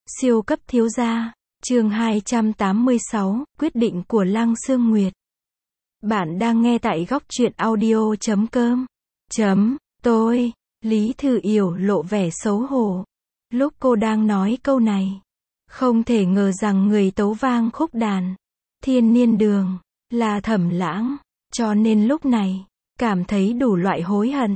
Siêu cấp thiếu gia, chương 286, quyết định của Lăng Sương Nguyệt. Bạn đang nghe tại góc truyện audio.com. Tôi, Lý Thư Yểu lộ vẻ xấu hổ. Lúc cô đang nói câu này, không thể ngờ rằng người tấu vang khúc đàn Thiên Niên Đường là Thẩm Lãng, cho nên lúc này cảm thấy đủ loại hối hận.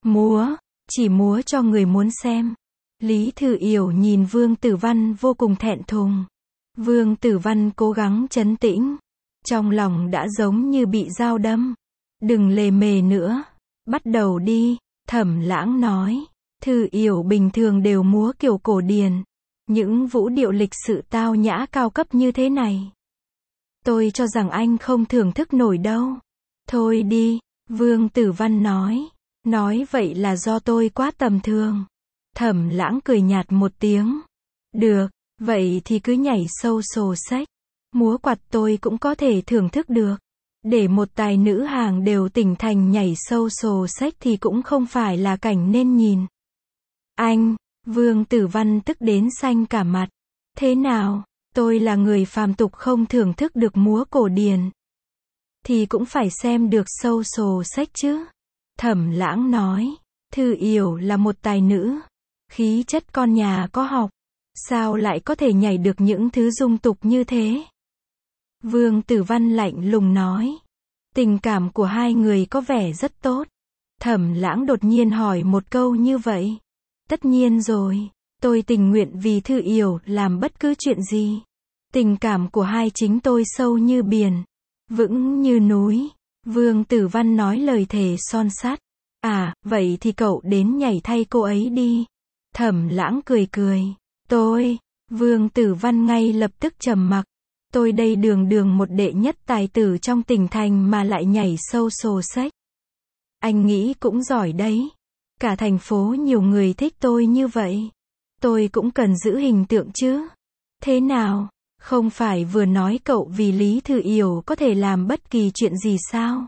Chỉ múa cho người muốn xem. Lý Thư Yểu nhìn Vương Tử Văn vô cùng thẹn thùng. Vương Tử Văn cố gắng trấn tĩnh, trong lòng đã giống như bị dao đâm. Đừng lề mề nữa, bắt đầu đi. Thẩm Lãng nói, Thư Yểu bình thường đều múa kiểu cổ điển, những vũ điệu lịch sự tao nhã cao cấp như thế này, tôi cho rằng anh không thưởng thức nổi đâu. Thôi đi, Vương Tử Văn nói vậy là do tôi quá tầm thường. Thẩm Lãng cười nhạt một tiếng. Được, vậy thì cứ nhảy sâu sồ xách. Múa quạt tôi cũng có thể thưởng thức được. Để một tài nữ hàng đều tỉnh thành nhảy sâu sồ xách thì cũng không phải là cảnh nên nhìn. Anh, Vương Tử Văn tức đến xanh cả mặt. Thế nào, tôi là người phàm tục không thưởng thức được múa cổ điển thì cũng phải xem được sâu sồ xách chứ. Thẩm Lãng nói, Thư Yểu là một tài nữ, khí chất con nhà có học, sao lại có thể nhảy được những thứ dung tục như thế? Vương Tử Văn lạnh lùng nói, tình cảm của hai người có vẻ rất tốt. Thẩm Lãng đột nhiên hỏi một câu như vậy. Tất nhiên rồi, tôi tình nguyện vì Thư Yểu làm bất cứ chuyện gì. Tình cảm của hai chính tôi sâu như biển, vững như núi. Vương Tử Văn nói lời thề son sắt. À, vậy thì cậu đến nhảy thay cô ấy đi. Thẩm Lãng cười. Vương Tử Văn ngay lập tức trầm mặc. Tôi đây đường một đệ nhất tài tử trong tỉnh thành mà lại nhảy sâu sồ xách. Anh nghĩ cũng giỏi đấy. Cả thành phố nhiều người thích tôi như vậy. Tôi cũng cần giữ hình tượng chứ. Thế nào, không phải vừa nói cậu vì Lý Thư Yểu có thể làm bất kỳ chuyện gì sao?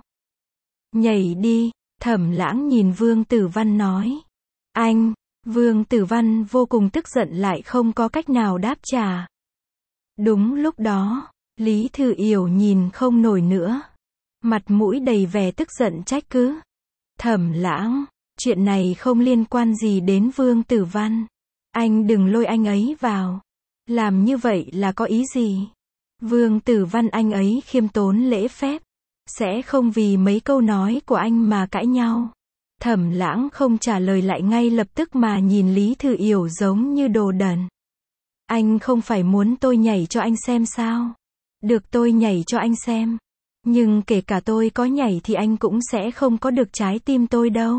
Nhảy đi, Thẩm Lãng nhìn Vương Tử Văn nói. Anh, Vương Tử Văn vô cùng tức giận lại không có cách nào đáp trả. Đúng lúc đó, Lý Thư Yểu nhìn không nổi nữa. Mặt mũi đầy vẻ tức giận trách cứ. Thẩm Lãng, chuyện này không liên quan gì đến Vương Tử Văn. Anh đừng lôi anh ấy vào. Làm như vậy là có ý gì? Vương Tử Văn anh ấy khiêm tốn lễ phép, sẽ không vì mấy câu nói của anh mà cãi nhau. Thẩm Lãng không trả lời lại ngay lập tức mà nhìn Lý Thư Yểu giống như đồ đần. Anh không phải muốn tôi nhảy cho anh xem sao? Được, tôi nhảy cho anh xem. Nhưng kể cả tôi có nhảy thì anh cũng sẽ không có được trái tim tôi đâu.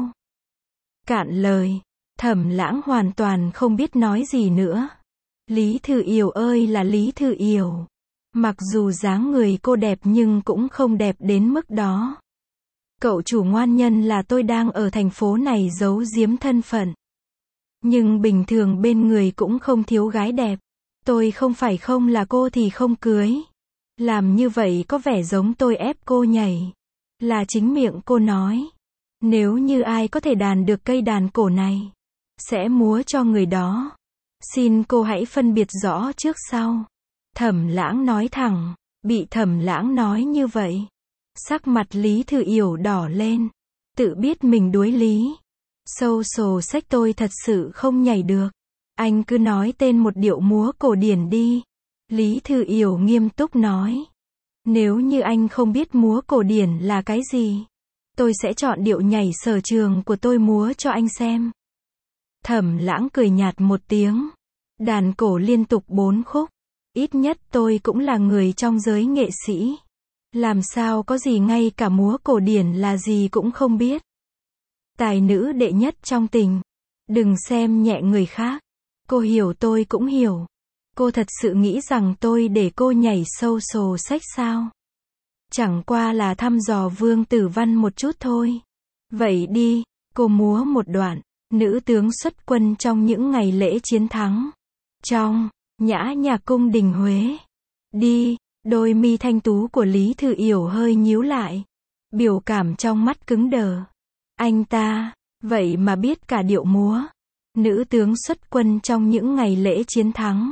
Cạn lời, Thẩm Lãng hoàn toàn không biết nói gì nữa. Lý Thư Yểu ơi là Lý Thư Yểu. Mặc dù dáng người cô đẹp nhưng cũng không đẹp đến mức đó. Cậu chủ ngoan nhân là tôi đang ở thành phố này giấu giếm thân phận. Nhưng bình thường bên người cũng không thiếu gái đẹp. Tôi không là cô thì không cưới. Làm như vậy có vẻ giống tôi ép cô nhảy. Là chính miệng cô nói. Nếu như ai có thể đàn được cây đàn cổ này, sẽ múa cho người đó. Xin cô hãy phân biệt rõ trước sau. Thẩm Lãng nói thẳng. Bị Thẩm Lãng nói như vậy, sắc mặt Lý Thư Yểu đỏ lên. Tự biết mình đuối lý. Sâu sồ xách tôi thật sự không nhảy được. Anh cứ nói tên một điệu múa cổ điển đi. Lý Thư Yểu nghiêm túc nói. Nếu như anh không biết múa cổ điển là cái gì, tôi sẽ chọn điệu nhảy sở trường của tôi múa cho anh xem. Thẩm Lãng cười nhạt một tiếng. Đàn cổ liên tục 4 khúc. Ít nhất tôi cũng là người trong giới nghệ sĩ. Làm sao có gì ngay cả múa cổ điển là gì cũng không biết. Tài nữ đệ nhất trong tỉnh. Đừng xem nhẹ người khác. Cô hiểu tôi cũng hiểu. Cô thật sự nghĩ rằng tôi để cô nhảy sâu sồ xách sao? Chẳng qua là thăm dò Vương Tử Văn một chút thôi. Vậy đi, cô múa một đoạn, nữ tướng xuất quân trong những ngày lễ chiến thắng. Trong nhã nhạc cung đình Huế. Đi, đôi mi thanh tú của Lý Thư Yểu hơi nhíu lại. Biểu cảm trong mắt cứng đờ. Anh ta, vậy mà biết cả điệu múa. Nữ tướng xuất quân trong những ngày lễ chiến thắng.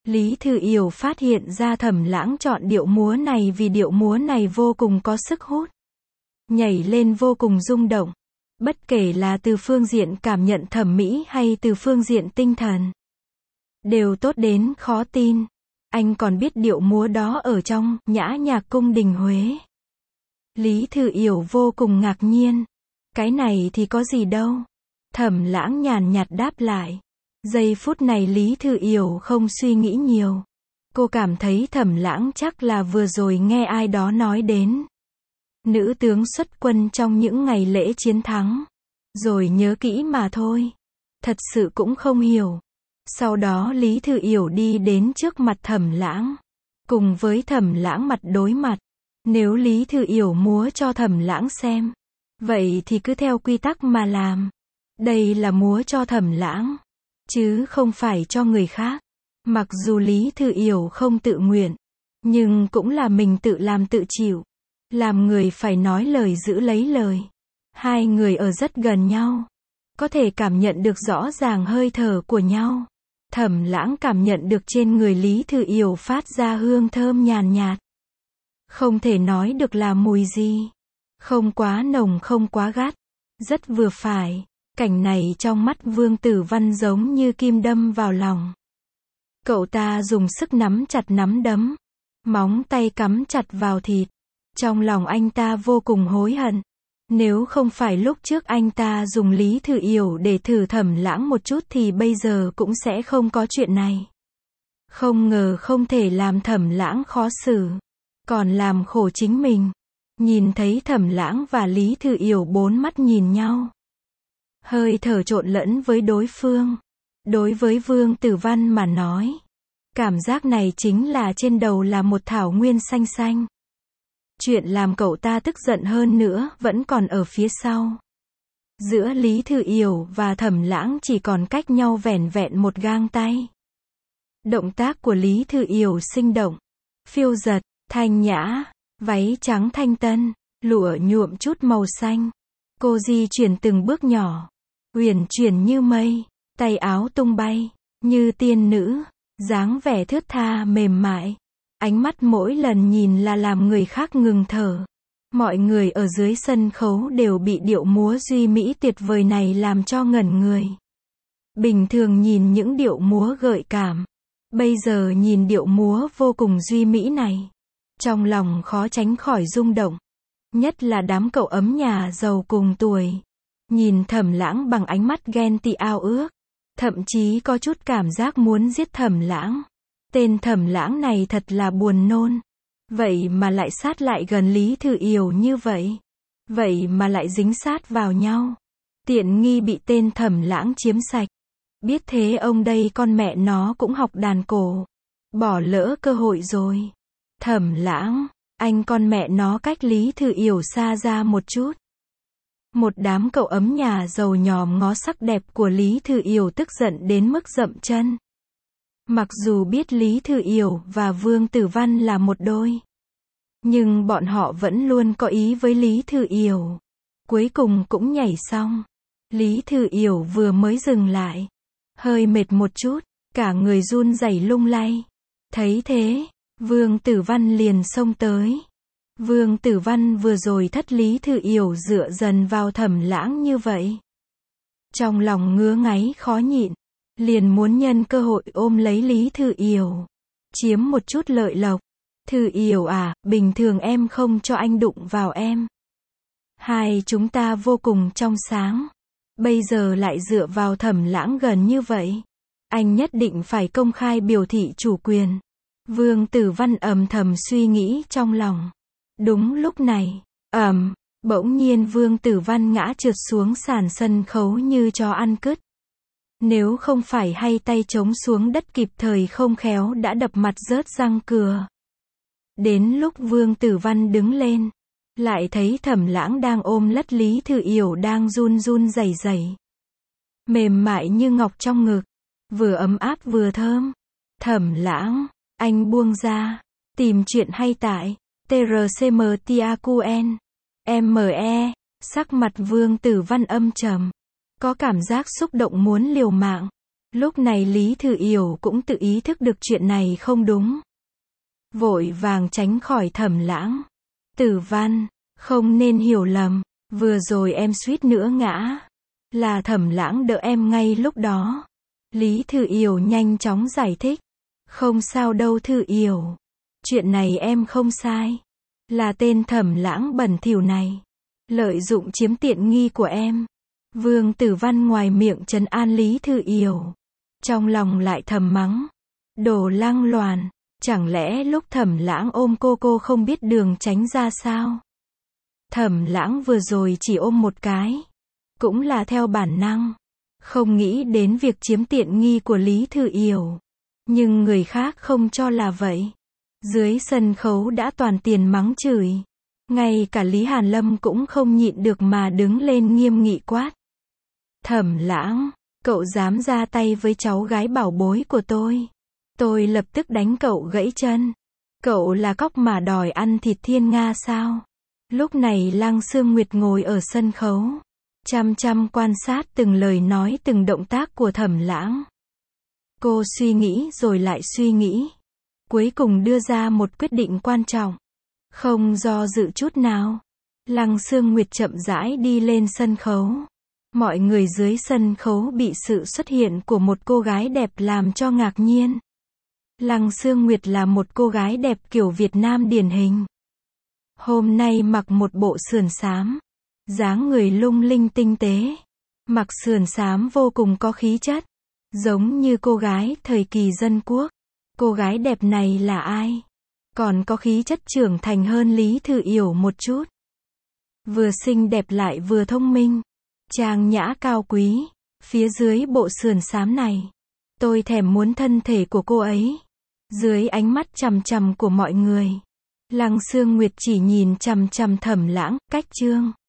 Lý Thư Yểu phát hiện ra Thẩm Lãng chọn điệu múa này vì điệu múa này vô cùng có sức hút. Nhảy lên vô cùng rung động. Bất kể là từ phương diện cảm nhận thẩm mỹ hay từ phương diện tinh thần. Đều tốt đến khó tin. Anh còn biết điệu múa đó ở trong Nhã Nhạc cung đình Huế. Lý Thư Yểu vô cùng ngạc nhiên. Cái này thì có gì đâu. Thẩm Lãng nhàn nhạt đáp lại. Giây phút này Lý Thư Yểu không suy nghĩ nhiều. Cô cảm thấy Thẩm Lãng chắc là vừa rồi nghe ai đó nói đến nữ tướng xuất quân trong những ngày lễ chiến thắng. Rồi nhớ kỹ mà thôi. Thật sự cũng không hiểu. Sau đó Lý Thư Yểu đi đến trước mặt Thẩm Lãng. Cùng với Thẩm Lãng mặt đối mặt. Nếu Lý Thư Yểu múa cho Thẩm Lãng xem. Vậy thì cứ theo quy tắc mà làm. Đây là múa cho Thẩm Lãng. Chứ không phải cho người khác. Mặc dù Lý Thư Yểu không tự nguyện. Nhưng cũng là mình tự làm tự chịu. Làm người phải nói lời giữ lấy lời. Hai người ở rất gần nhau. Có thể cảm nhận được rõ ràng hơi thở của nhau. Thẩm Lãng cảm nhận được trên người Lý Thư Yểu phát ra hương thơm nhàn nhạt. Không thể nói được là mùi gì. Không quá nồng không quá gắt. Rất vừa phải. Cảnh này trong mắt Vương Tử Văn giống như kim đâm vào lòng. Cậu ta dùng sức nắm chặt nắm đấm. Móng tay cắm chặt vào thịt. Trong lòng anh ta vô cùng hối hận. Nếu không phải lúc trước anh ta dùng Lý Thư Yểu để thử Thẩm Lãng một chút thì bây giờ cũng sẽ không có chuyện này. Không ngờ không thể làm Thẩm Lãng khó xử. Còn làm khổ chính mình. Nhìn thấy Thẩm Lãng và Lý Thư Yểu bốn mắt nhìn nhau. Hơi thở trộn lẫn với đối phương. Đối với Vương Tử Văn mà nói. Cảm giác này chính là trên đầu là một thảo nguyên xanh xanh. Chuyện làm cậu ta tức giận hơn nữa vẫn còn ở phía sau. Giữa Lý Thư Yểu và Thẩm Lãng chỉ còn cách nhau vẻn vẹn một gang tay. Động tác của Lý Thư Yểu sinh động, phiêu dật, thanh nhã, váy trắng thanh tân, lụa nhuộm chút màu xanh. Cô di chuyển từng bước nhỏ, uyển chuyển như mây, tay áo tung bay, như tiên nữ, dáng vẻ thướt tha mềm mại. Ánh mắt mỗi lần nhìn là làm người khác ngừng thở. Mọi người ở dưới sân khấu đều bị điệu múa duy mỹ tuyệt vời này làm cho ngẩn người. Bình thường nhìn những điệu múa gợi cảm. Bây giờ nhìn điệu múa vô cùng duy mỹ này. Trong lòng khó tránh khỏi rung động. Nhất là đám cậu ấm nhà giàu cùng tuổi. Nhìn Thẩm Lãng bằng ánh mắt ghen tị ao ước. Thậm chí có chút cảm giác muốn giết Thẩm Lãng. Tên Thẩm Lãng này thật là buồn nôn. Vậy mà lại sát lại gần Lý Thư Yểu như vậy. Vậy mà lại dính sát vào nhau. Tiện nghi bị tên Thẩm Lãng chiếm sạch. Biết thế ông đây con mẹ nó cũng học đàn cổ. Bỏ lỡ cơ hội rồi. Thẩm Lãng, anh con mẹ nó cách Lý Thư Yểu xa ra một chút. Một đám cậu ấm nhà giàu nhòm ngó sắc đẹp của Lý Thư Yểu tức giận đến mức dậm chân. Mặc dù biết Lý Thư Yểu và Vương Tử Văn là một đôi. Nhưng bọn họ vẫn luôn có ý với Lý Thư Yểu. Cuối cùng cũng nhảy xong. Lý Thư Yểu vừa mới dừng lại. Hơi mệt một chút, cả người run rẩy lung lay. Thấy thế, Vương Tử Văn liền xông tới. Vương Tử Văn vừa rồi thất Lý Thư Yểu dựa dần vào Thẩm Lãng như vậy. Trong lòng ngứa ngáy khó nhịn. Liền muốn nhân cơ hội ôm lấy Lý Thư Yểu. Chiếm một chút lợi lộc. Thư Yểu à, bình thường em không cho anh đụng vào em. Hai chúng ta vô cùng trong sáng. Bây giờ lại dựa vào Thẩm Lãng gần như vậy. Anh nhất định phải công khai biểu thị chủ quyền. Vương Tử Văn âm thầm suy nghĩ trong lòng. Đúng lúc này, bỗng nhiên Vương Tử Văn ngã trượt xuống sàn sân khấu như chó ăn cứt. Nếu không phải hay tay chống xuống đất kịp thời không khéo đã đập mặt rớt răng cừa. Đến lúc Vương Tử Văn đứng lên, lại thấy Thẩm Lãng đang ôm lất Lý Thư Yểu đang run run rẩy rẩy. Mềm mại như ngọc trong ngực, vừa ấm áp vừa thơm. Thẩm Lãng, anh buông ra. Tìm chuyện hay tại TRCMTAQN ME. Sắc mặt Vương Tử Văn âm trầm. Có cảm giác xúc động muốn liều mạng. Lúc này Lý Thư Yểu cũng tự ý thức được chuyện này không đúng. Vội vàng tránh khỏi Thẩm Lãng. Tử Văn, không nên hiểu lầm, vừa rồi em suýt nữa ngã. Là Thẩm Lãng đỡ em ngay lúc đó. Lý Thư Yểu nhanh chóng giải thích. Không sao đâu Thư Yểu. Chuyện này em không sai. Là tên Thẩm Lãng bẩn thỉu này. Lợi dụng chiếm tiện nghi của em. Vương Tử Văn ngoài miệng trấn an Lý Thư Yểu. Trong lòng lại thầm mắng. Đồ lăng loàn. Chẳng lẽ lúc Thẩm Lãng ôm cô không biết đường tránh ra sao? Thẩm Lãng vừa rồi chỉ ôm một cái. Cũng là theo bản năng. Không nghĩ đến việc chiếm tiện nghi của Lý Thư Yểu. Nhưng người khác không cho là vậy. Dưới sân khấu đã toàn tiền mắng chửi. Ngay cả Lý Hàn Lâm cũng không nhịn được mà đứng lên nghiêm nghị quát. Thẩm Lãng, cậu dám ra tay với cháu gái bảo bối của tôi. Tôi lập tức đánh cậu gãy chân. Cậu là cóc mà đòi ăn thịt thiên nga sao? Lúc này Lăng Sương Nguyệt ngồi ở sân khấu. Chăm chăm quan sát từng lời nói từng động tác của Thẩm Lãng. Cô suy nghĩ rồi lại suy nghĩ. Cuối cùng đưa ra một quyết định quan trọng. Không do dự chút nào. Lăng Sương Nguyệt chậm rãi đi lên sân khấu. Mọi người dưới sân khấu bị sự xuất hiện của một cô gái đẹp làm cho ngạc nhiên. Lăng Sương Nguyệt là một cô gái đẹp kiểu Việt Nam điển hình. Hôm nay mặc một bộ sườn xám. Dáng người lung linh tinh tế. Mặc sườn xám vô cùng có khí chất. Giống như cô gái thời kỳ dân quốc. Cô gái đẹp này là ai? Còn có khí chất trưởng thành hơn Lý Thư Yểu một chút. Vừa xinh đẹp lại vừa thông minh. Trang nhã cao quý. Phía dưới bộ sườn xám này. Tôi thèm muốn thân thể của cô ấy. Dưới ánh mắt chằm chằm của mọi người. Lăng Sương Nguyệt chỉ nhìn chằm chằm Thẩm Lãng, cách chương.